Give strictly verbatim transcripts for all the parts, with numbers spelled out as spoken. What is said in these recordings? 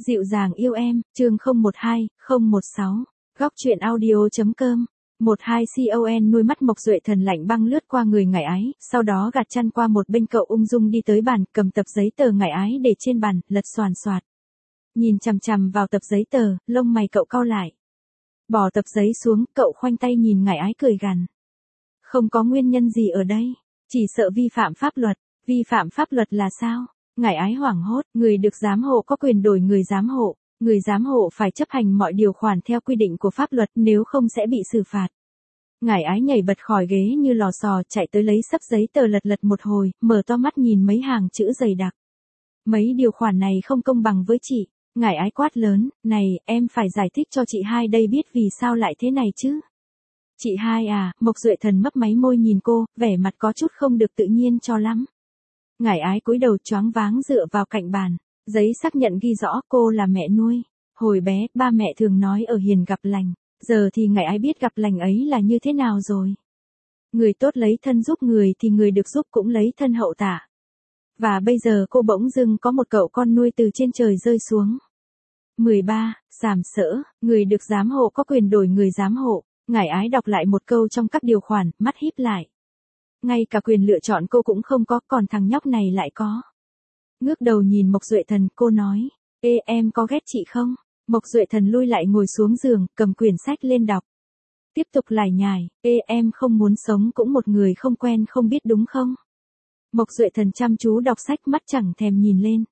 Dịu dàng yêu em, chương không một hai, không một sáu, góc truyện audio.com. một hai con nuôi mắt Mộc Duệ Thần lạnh băng lướt qua người ngải ái, sau đó gạt chăn qua một bên cậu ung dung đi tới bàn, cầm tập giấy tờ ngải ái để trên bàn, lật xoàn xoạt. Nhìn chằm chằm vào tập giấy tờ, lông mày cậu cau lại. Bỏ tập giấy xuống, cậu khoanh tay nhìn ngải ái cười gằn. Không có nguyên nhân gì ở đây, chỉ sợ vi phạm pháp luật. Vi phạm pháp luật là sao? Ngải ái hoảng hốt, người được giám hộ có quyền đổi người giám hộ, người giám hộ phải chấp hành mọi điều khoản theo quy định của pháp luật, nếu không sẽ bị xử phạt. Ngải ái nhảy bật khỏi ghế như lò xò, chạy tới lấy sấp giấy tờ lật lật một hồi, mở to mắt nhìn mấy hàng chữ dày đặc. Mấy điều khoản này không công bằng với chị. Ngải ái quát lớn, này, em phải giải thích cho chị hai đây biết vì sao lại thế này chứ. Chị hai à, Mộc Duệ Thần mấp máy môi nhìn cô, vẻ mặt có chút không được tự nhiên cho lắm. Ngải ái cúi đầu choáng váng dựa vào cạnh bàn, giấy xác nhận ghi rõ cô là mẹ nuôi. Hồi bé, ba mẹ thường nói ở hiền gặp lành, giờ thì ngải ái biết gặp lành ấy là như thế nào rồi. Người tốt lấy thân giúp người thì người được giúp cũng lấy thân hậu tạ. Và bây giờ cô bỗng dưng có một cậu con nuôi từ trên trời rơi xuống. mười ba, sàm sỡ, người được giám hộ có quyền đổi người giám hộ. Ngải ái đọc lại một câu trong các điều khoản, mắt híp lại. Ngay cả quyền lựa chọn cô cũng không có, còn thằng nhóc này lại có. Ngước đầu nhìn Mộc Duệ Thần, cô nói, ê em có ghét chị không? Mộc Duệ Thần lui lại ngồi xuống giường, cầm quyển sách lên đọc. Tiếp tục lải nhải, ê em không muốn sống cũng một người không quen không biết đúng không? Mộc Duệ Thần chăm chú đọc sách, mắt chẳng thèm nhìn lên.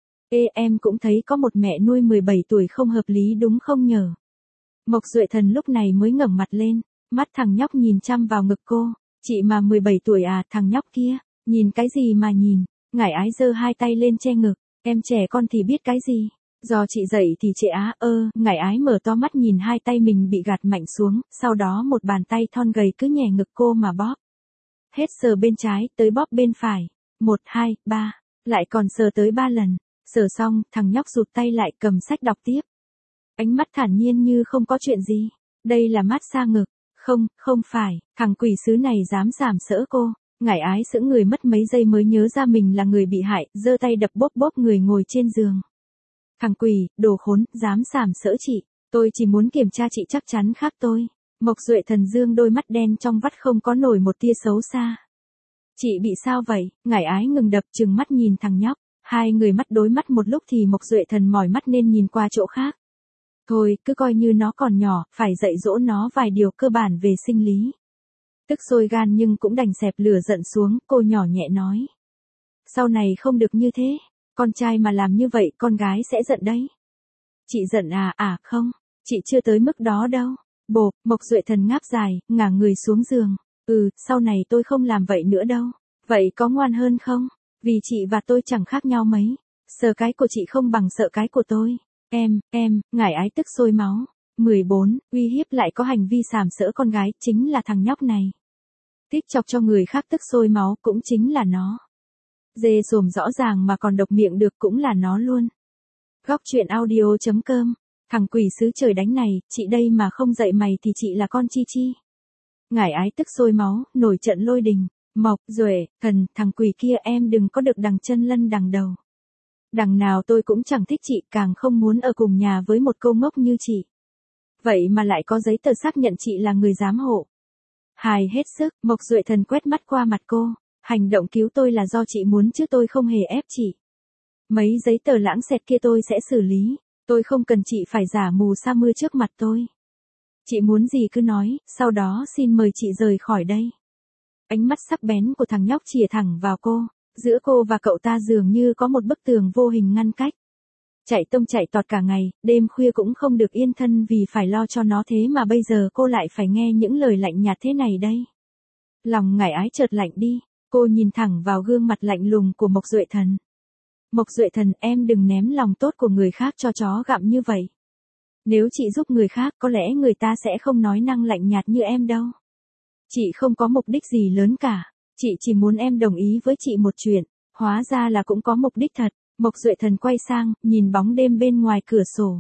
Ê em cũng thấy có một mẹ nuôi mười bảy tuổi không hợp lý đúng không nhở? Mộc Duệ Thần lúc này mới ngẩng mặt lên, mắt thằng nhóc nhìn chăm vào ngực cô. Chị mà mười bảy tuổi à, thằng nhóc kia, nhìn cái gì mà nhìn? Ngải ái giơ hai tay lên che ngực, em trẻ con thì biết cái gì? Do chị dạy thì chị á, ơ, ngải ái mở to mắt nhìn hai tay mình bị gạt mạnh xuống, sau đó một bàn tay thon gầy cứ nhè ngực cô mà bóp. Hết sờ bên trái, tới bóp bên phải, một, hai, ba, lại còn sờ tới ba lần, sờ xong, thằng nhóc rụt tay lại cầm sách đọc tiếp. Ánh mắt thản nhiên như không có chuyện gì, đây là mát xa ngực. Không, không phải, thằng quỷ sứ này dám sàm sỡ cô. Ngải ái sững người mất mấy giây mới nhớ ra mình là người bị hại, giơ tay đập bóp bóp người ngồi trên giường. Thằng quỷ, đồ khốn, dám sàm sỡ chị, tôi chỉ muốn kiểm tra chị chắc chắn khác tôi. Mộc Duệ Thần dương đôi mắt đen trong vắt không có nổi một tia xấu xa. Chị bị sao vậy? Ngải ái ngừng đập trừng mắt nhìn thằng nhóc, hai người mắt đối mắt một lúc thì Mộc Duệ Thần mỏi mắt nên nhìn qua chỗ khác. Thôi, cứ coi như nó còn nhỏ, phải dạy dỗ nó vài điều cơ bản về sinh lý. Tức sôi gan nhưng cũng đành xẹp lửa giận xuống, cô nhỏ nhẹ nói. Sau này không được như thế, con trai mà làm như vậy con gái sẽ giận đấy. Chị giận à, à không, chị chưa tới mức đó đâu. Bộp, Mộc Duệ Thần ngáp dài, ngả người xuống giường. Ừ, sau này tôi không làm vậy nữa đâu. Vậy có ngoan hơn không? Vì chị và tôi chẳng khác nhau mấy. Sợ cái của chị không bằng sợ cái của tôi. Em, em, ngải ái tức sôi máu. mười bốn, uy hiếp lại có hành vi sàm sỡ con gái, chính là thằng nhóc này. Tích chọc cho người khác tức sôi máu cũng chính là nó. Dê sồm rõ ràng mà còn độc miệng được cũng là nó luôn. Góc truyện audio.com. Thằng quỷ sứ trời đánh này, chị đây mà không dạy mày thì chị là con chi chi. Ngải ái tức sôi máu, nổi trận lôi đình. Mộc Duệ Thần, thằng quỷ kia em đừng có được đằng chân lân đằng đầu. Đằng nào tôi cũng chẳng thích chị, càng không muốn ở cùng nhà với một cô ngốc như chị. Vậy mà lại có giấy tờ xác nhận chị là người giám hộ. Hài hết sức, Mộc Duệ Thần quét mắt qua mặt cô. Hành động cứu tôi là do chị muốn chứ tôi không hề ép chị. Mấy giấy tờ lãng xẹt kia tôi sẽ xử lý. Tôi không cần chị phải giả mù sa mưa trước mặt tôi. Chị muốn gì cứ nói, sau đó xin mời chị rời khỏi đây. Ánh mắt sắc bén của thằng nhóc chìa thẳng vào cô. Giữa cô và cậu ta dường như có một bức tường vô hình ngăn cách. Chạy tông chạy tọt cả ngày, đêm khuya cũng không được yên thân vì phải lo cho nó, thế mà bây giờ cô lại phải nghe những lời lạnh nhạt thế này đây. Lòng ngải ái chợt lạnh đi, cô nhìn thẳng vào gương mặt lạnh lùng của Mộc Duệ Thần. Mộc Duệ Thần, em đừng ném lòng tốt của người khác cho chó gặm như vậy. Nếu chị giúp người khác có lẽ người ta sẽ không nói năng lạnh nhạt như em đâu. Chị không có mục đích gì lớn cả. Chị chỉ muốn em đồng ý với chị một chuyện, hóa ra là cũng có mục đích thật. Mộc Duệ Thần quay sang, nhìn bóng đêm bên ngoài cửa sổ.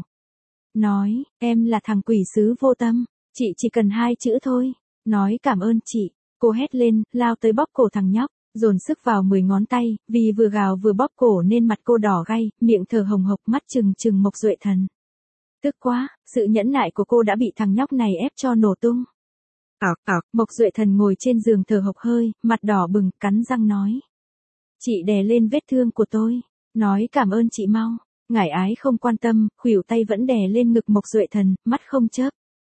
Nói, em là thằng quỷ sứ vô tâm, chị chỉ cần hai chữ thôi. Nói cảm ơn chị, cô hét lên, lao tới bóp cổ thằng nhóc. dồn sức vào mười ngón tay, vì vừa gào vừa bóp cổ nên mặt cô đỏ gay, miệng thở hồng hộc, mắt trừng trừng Mộc Duệ Thần. Tức quá, sự nhẫn nại của cô đã bị thằng nhóc này ép cho nổ tung. Ọc ọc, Mộc Duệ Thần ngồi trên giường thở hộc hơi, mặt đỏ bừng, cắn răng nói. Chị đè lên vết thương của tôi, nói cảm ơn chị mau. Ngải Ái không quan tâm, khuỷu tay vẫn đè lên ngực Mộc Duệ Thần, mắt không chớp.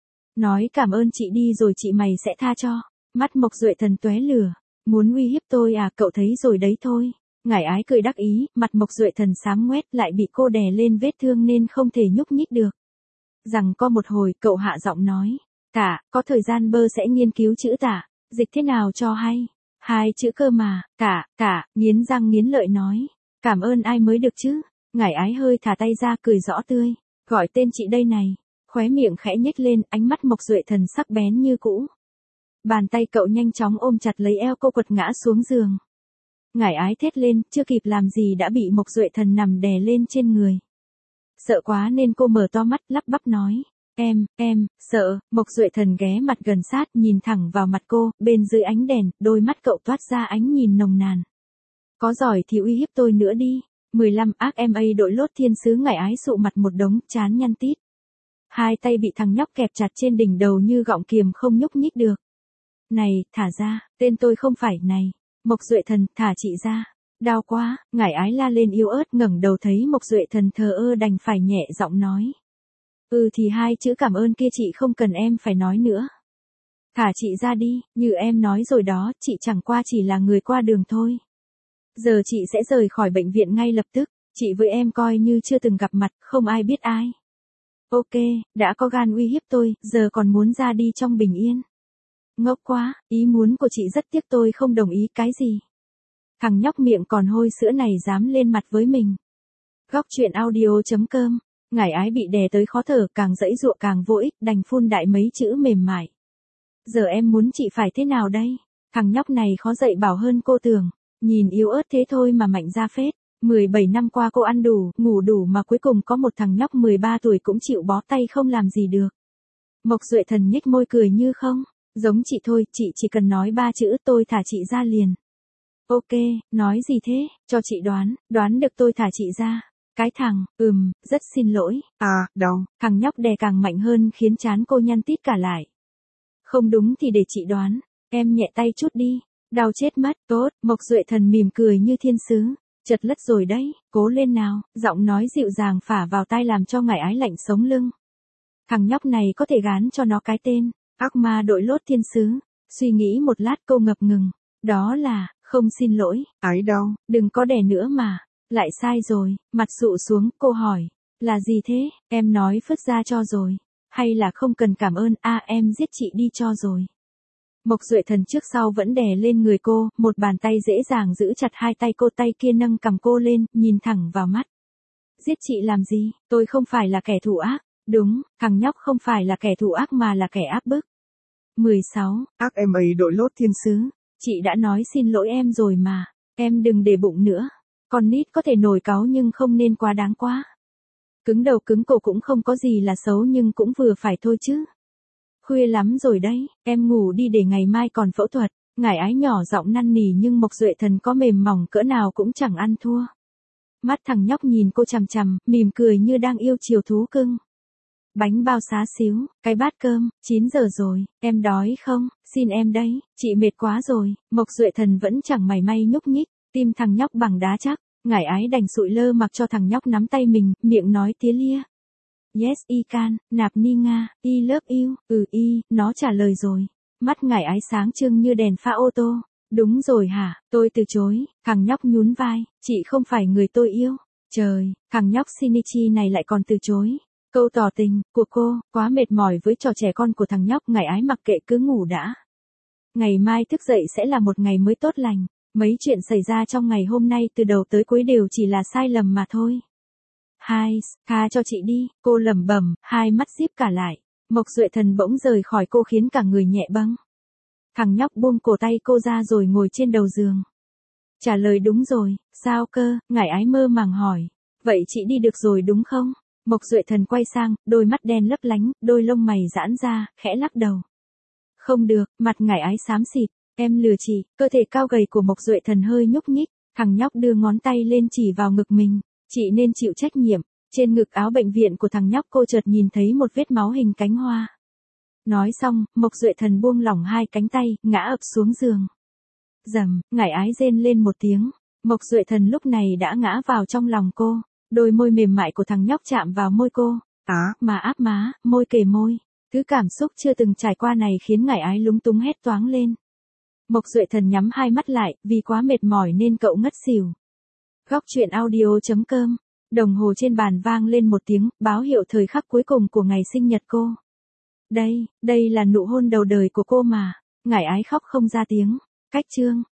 Nói cảm ơn chị đi rồi chị mày sẽ tha cho. Mắt Mộc Duệ Thần tóe lửa. Muốn uy hiếp tôi à, cậu thấy rồi đấy thôi. Ngải Ái cười đắc ý, mặt Mộc Duệ Thần xám ngoét, lại bị cô đè lên vết thương nên không thể nhúc nhích được. Rằng co một hồi, cậu hạ giọng nói. Tả, có thời gian bơ sẽ nghiên cứu chữ tả, dịch thế nào cho hay. Hai chữ cơ mà, tả, tả, nghiến răng nghiến lợi nói. Cảm ơn ai mới được chứ. Ngải Ái hơi thả tay ra cười rõ tươi. Gọi tên chị đây này. Khóe miệng khẽ nhếch lên, ánh mắt Mộc Duệ Thần sắc bén như cũ. Bàn tay cậu nhanh chóng ôm chặt lấy eo cô, quật ngã xuống giường. Ngải Ái thét lên, chưa kịp làm gì đã bị Mộc Duệ Thần nằm đè lên trên người. Sợ quá nên cô mở to mắt, lắp bắp nói. Em, em, sợ. Mộc Duệ Thần ghé mặt gần sát, nhìn thẳng vào mặt cô, bên dưới ánh đèn, đôi mắt cậu toát ra ánh nhìn nồng nàn. Có giỏi thì uy hiếp tôi nữa đi. mười lăm ác em a đội lốt thiên sứ. Ngải Ái sụ mặt một đống, chán nhăn tít. Hai tay bị thằng nhóc kẹp chặt trên đỉnh đầu như gọng kiềm không nhúc nhích được. Này, thả ra, tên tôi không phải, này. Mộc Duệ Thần, thả chị ra. Đau quá, Ngải Ái la lên yếu ớt, ngẩng đầu thấy Mộc Duệ Thần thờ ơ đành phải nhẹ giọng nói. Ừ thì hai chữ cảm ơn kia chị không cần em phải nói nữa. Thả chị ra đi, như em nói rồi đó, chị chẳng qua chỉ là người qua đường thôi. Giờ chị sẽ rời khỏi bệnh viện ngay lập tức, chị với em coi như chưa từng gặp mặt, không ai biết ai. Ok, đã có gan uy hiếp tôi, giờ còn muốn ra đi trong bình yên. Ngốc quá, ý muốn của chị rất tiếc tôi không đồng ý. Cái gì? Thằng nhóc miệng còn hôi sữa này dám lên mặt với mình. Góc truyện audio chấm com. Ngải Ái bị đè tới khó thở, càng giãy giụa càng vô ích, đành phun đại mấy chữ mềm mại. Giờ em muốn chị phải thế nào đây? Thằng nhóc này khó dạy bảo hơn cô tưởng. Nhìn yếu ớt thế thôi mà mạnh ra phết. mười bảy năm qua cô ăn đủ, ngủ đủ mà cuối cùng có một thằng nhóc mười ba tuổi cũng chịu bó tay không làm gì được. Mộc Duệ Thần nhếch môi cười như không. Giống chị thôi, chị chỉ cần nói ba chữ tôi thả chị ra liền. Ok, nói gì thế, cho chị đoán, đoán được tôi thả chị ra. Cái thằng, ừm, rất xin lỗi. À, đau. Thằng nhóc đè càng mạnh hơn khiến trán cô nhăn tít cả lại. Không đúng thì để chị đoán, em nhẹ tay chút đi. Đau chết mất, tốt. Mộc Duệ Thần mỉm cười như thiên sứ. Chật lất rồi đấy, cố lên nào. Giọng nói dịu dàng phả vào tai làm cho Ngải Ái lạnh sống lưng. Thằng nhóc này có thể gán cho nó cái tên ác ma đội lốt thiên sứ. Suy nghĩ một lát cô ngập ngừng. Đó là, không xin lỗi. Ái đau, đừng có đè nữa mà. Lại sai rồi, mặt sụ xuống, cô hỏi. Là gì thế, em nói phứt ra cho rồi. Hay là không cần cảm ơn, a à, em giết chị đi cho rồi. Mộc Duệ Thần trước sau vẫn đè lên người cô, một bàn tay dễ dàng giữ chặt hai tay cô, tay kia nâng cằm cô lên, nhìn thẳng vào mắt. Giết chị làm gì, tôi không phải là kẻ thù ác. Đúng, thằng nhóc không phải là kẻ thù ác mà là kẻ áp bức. mười sáu, ác em ấy đội lốt thiên sứ. Chị đã nói xin lỗi em rồi mà, em đừng để bụng nữa. Con nít có thể nổi cáu nhưng không nên quá đáng quá. Cứng đầu cứng cổ cũng không có gì là xấu nhưng cũng vừa phải thôi chứ. Khuya lắm rồi đấy, em ngủ đi để ngày mai còn phẫu thuật. Ngải Ái nhỏ giọng năn nỉ nhưng Mộc Duệ Thần có mềm mỏng cỡ nào cũng chẳng ăn thua. Mắt thằng nhóc nhìn cô chằm chằm, mỉm cười như đang yêu chiều thú cưng. Bánh bao xá xíu, cái bát cơm, chín giờ rồi, em đói không, xin em đấy, chị mệt quá rồi. Mộc Duệ Thần vẫn chẳng mảy may nhúc nhích, tim thằng nhóc bằng đá chắc. Ngải Ái đành sụi lơ mặc cho thằng nhóc nắm tay mình, miệng nói tía lia. Yes I can, nạp ni nga, I love you, ừ y, nó trả lời rồi. Mắt Ngải Ái sáng trưng như đèn pha ô tô. Đúng rồi hả, tôi từ chối. Thằng nhóc nhún vai, chị không phải người tôi yêu. Trời, thằng nhóc Shinichi này lại còn từ chối. Câu tỏ tình của cô, quá mệt mỏi với trò trẻ con của thằng nhóc. Ngải Ái mặc kệ cứ ngủ đã. Ngày mai thức dậy sẽ là một ngày mới tốt lành. Mấy chuyện xảy ra trong ngày hôm nay từ đầu tới cuối đều chỉ là sai lầm mà thôi. Hai, tha cho chị đi, cô lẩm bẩm, hai mắt díp cả lại. Mộc Duệ Thần bỗng rời khỏi cô khiến cả người nhẹ bâng. Thằng nhóc buông cổ tay cô ra rồi ngồi trên đầu giường. Trả lời đúng rồi, sao cơ, Ngải Ái mơ màng hỏi. Vậy chị đi được rồi đúng không? Mộc Duệ Thần quay sang, đôi mắt đen lấp lánh, đôi lông mày giãn ra, khẽ lắc đầu. Không được, mặt Ngải Ái xám xịt. Em lừa chị, cơ thể cao gầy của Mộc Duệ Thần hơi nhúc nhích, thằng nhóc đưa ngón tay lên chỉ vào ngực mình, chị nên chịu trách nhiệm. Trên ngực áo bệnh viện của thằng nhóc cô chợt nhìn thấy một vết máu hình cánh hoa. Nói xong, Mộc Duệ Thần buông lỏng hai cánh tay, ngã ập xuống giường. Rầm, ngải ái rên lên một tiếng. Mộc Duệ Thần lúc này đã ngã vào trong lòng cô. Đôi môi mềm mại của thằng nhóc chạm vào môi cô. Á, mà áp má, môi kề môi. Thứ cảm xúc chưa từng trải qua này khiến ngải ái lúng túng hét toáng lên. Mộc Duệ Thần nhắm hai mắt lại, vì quá mệt mỏi nên cậu ngất xỉu. Góc truyện audio chấm com. Đồng hồ trên bàn vang lên một tiếng, báo hiệu thời khắc cuối cùng của ngày sinh nhật cô. Đây, đây là nụ hôn đầu đời của cô mà. Ngải ái khóc không ra tiếng. Cách chương.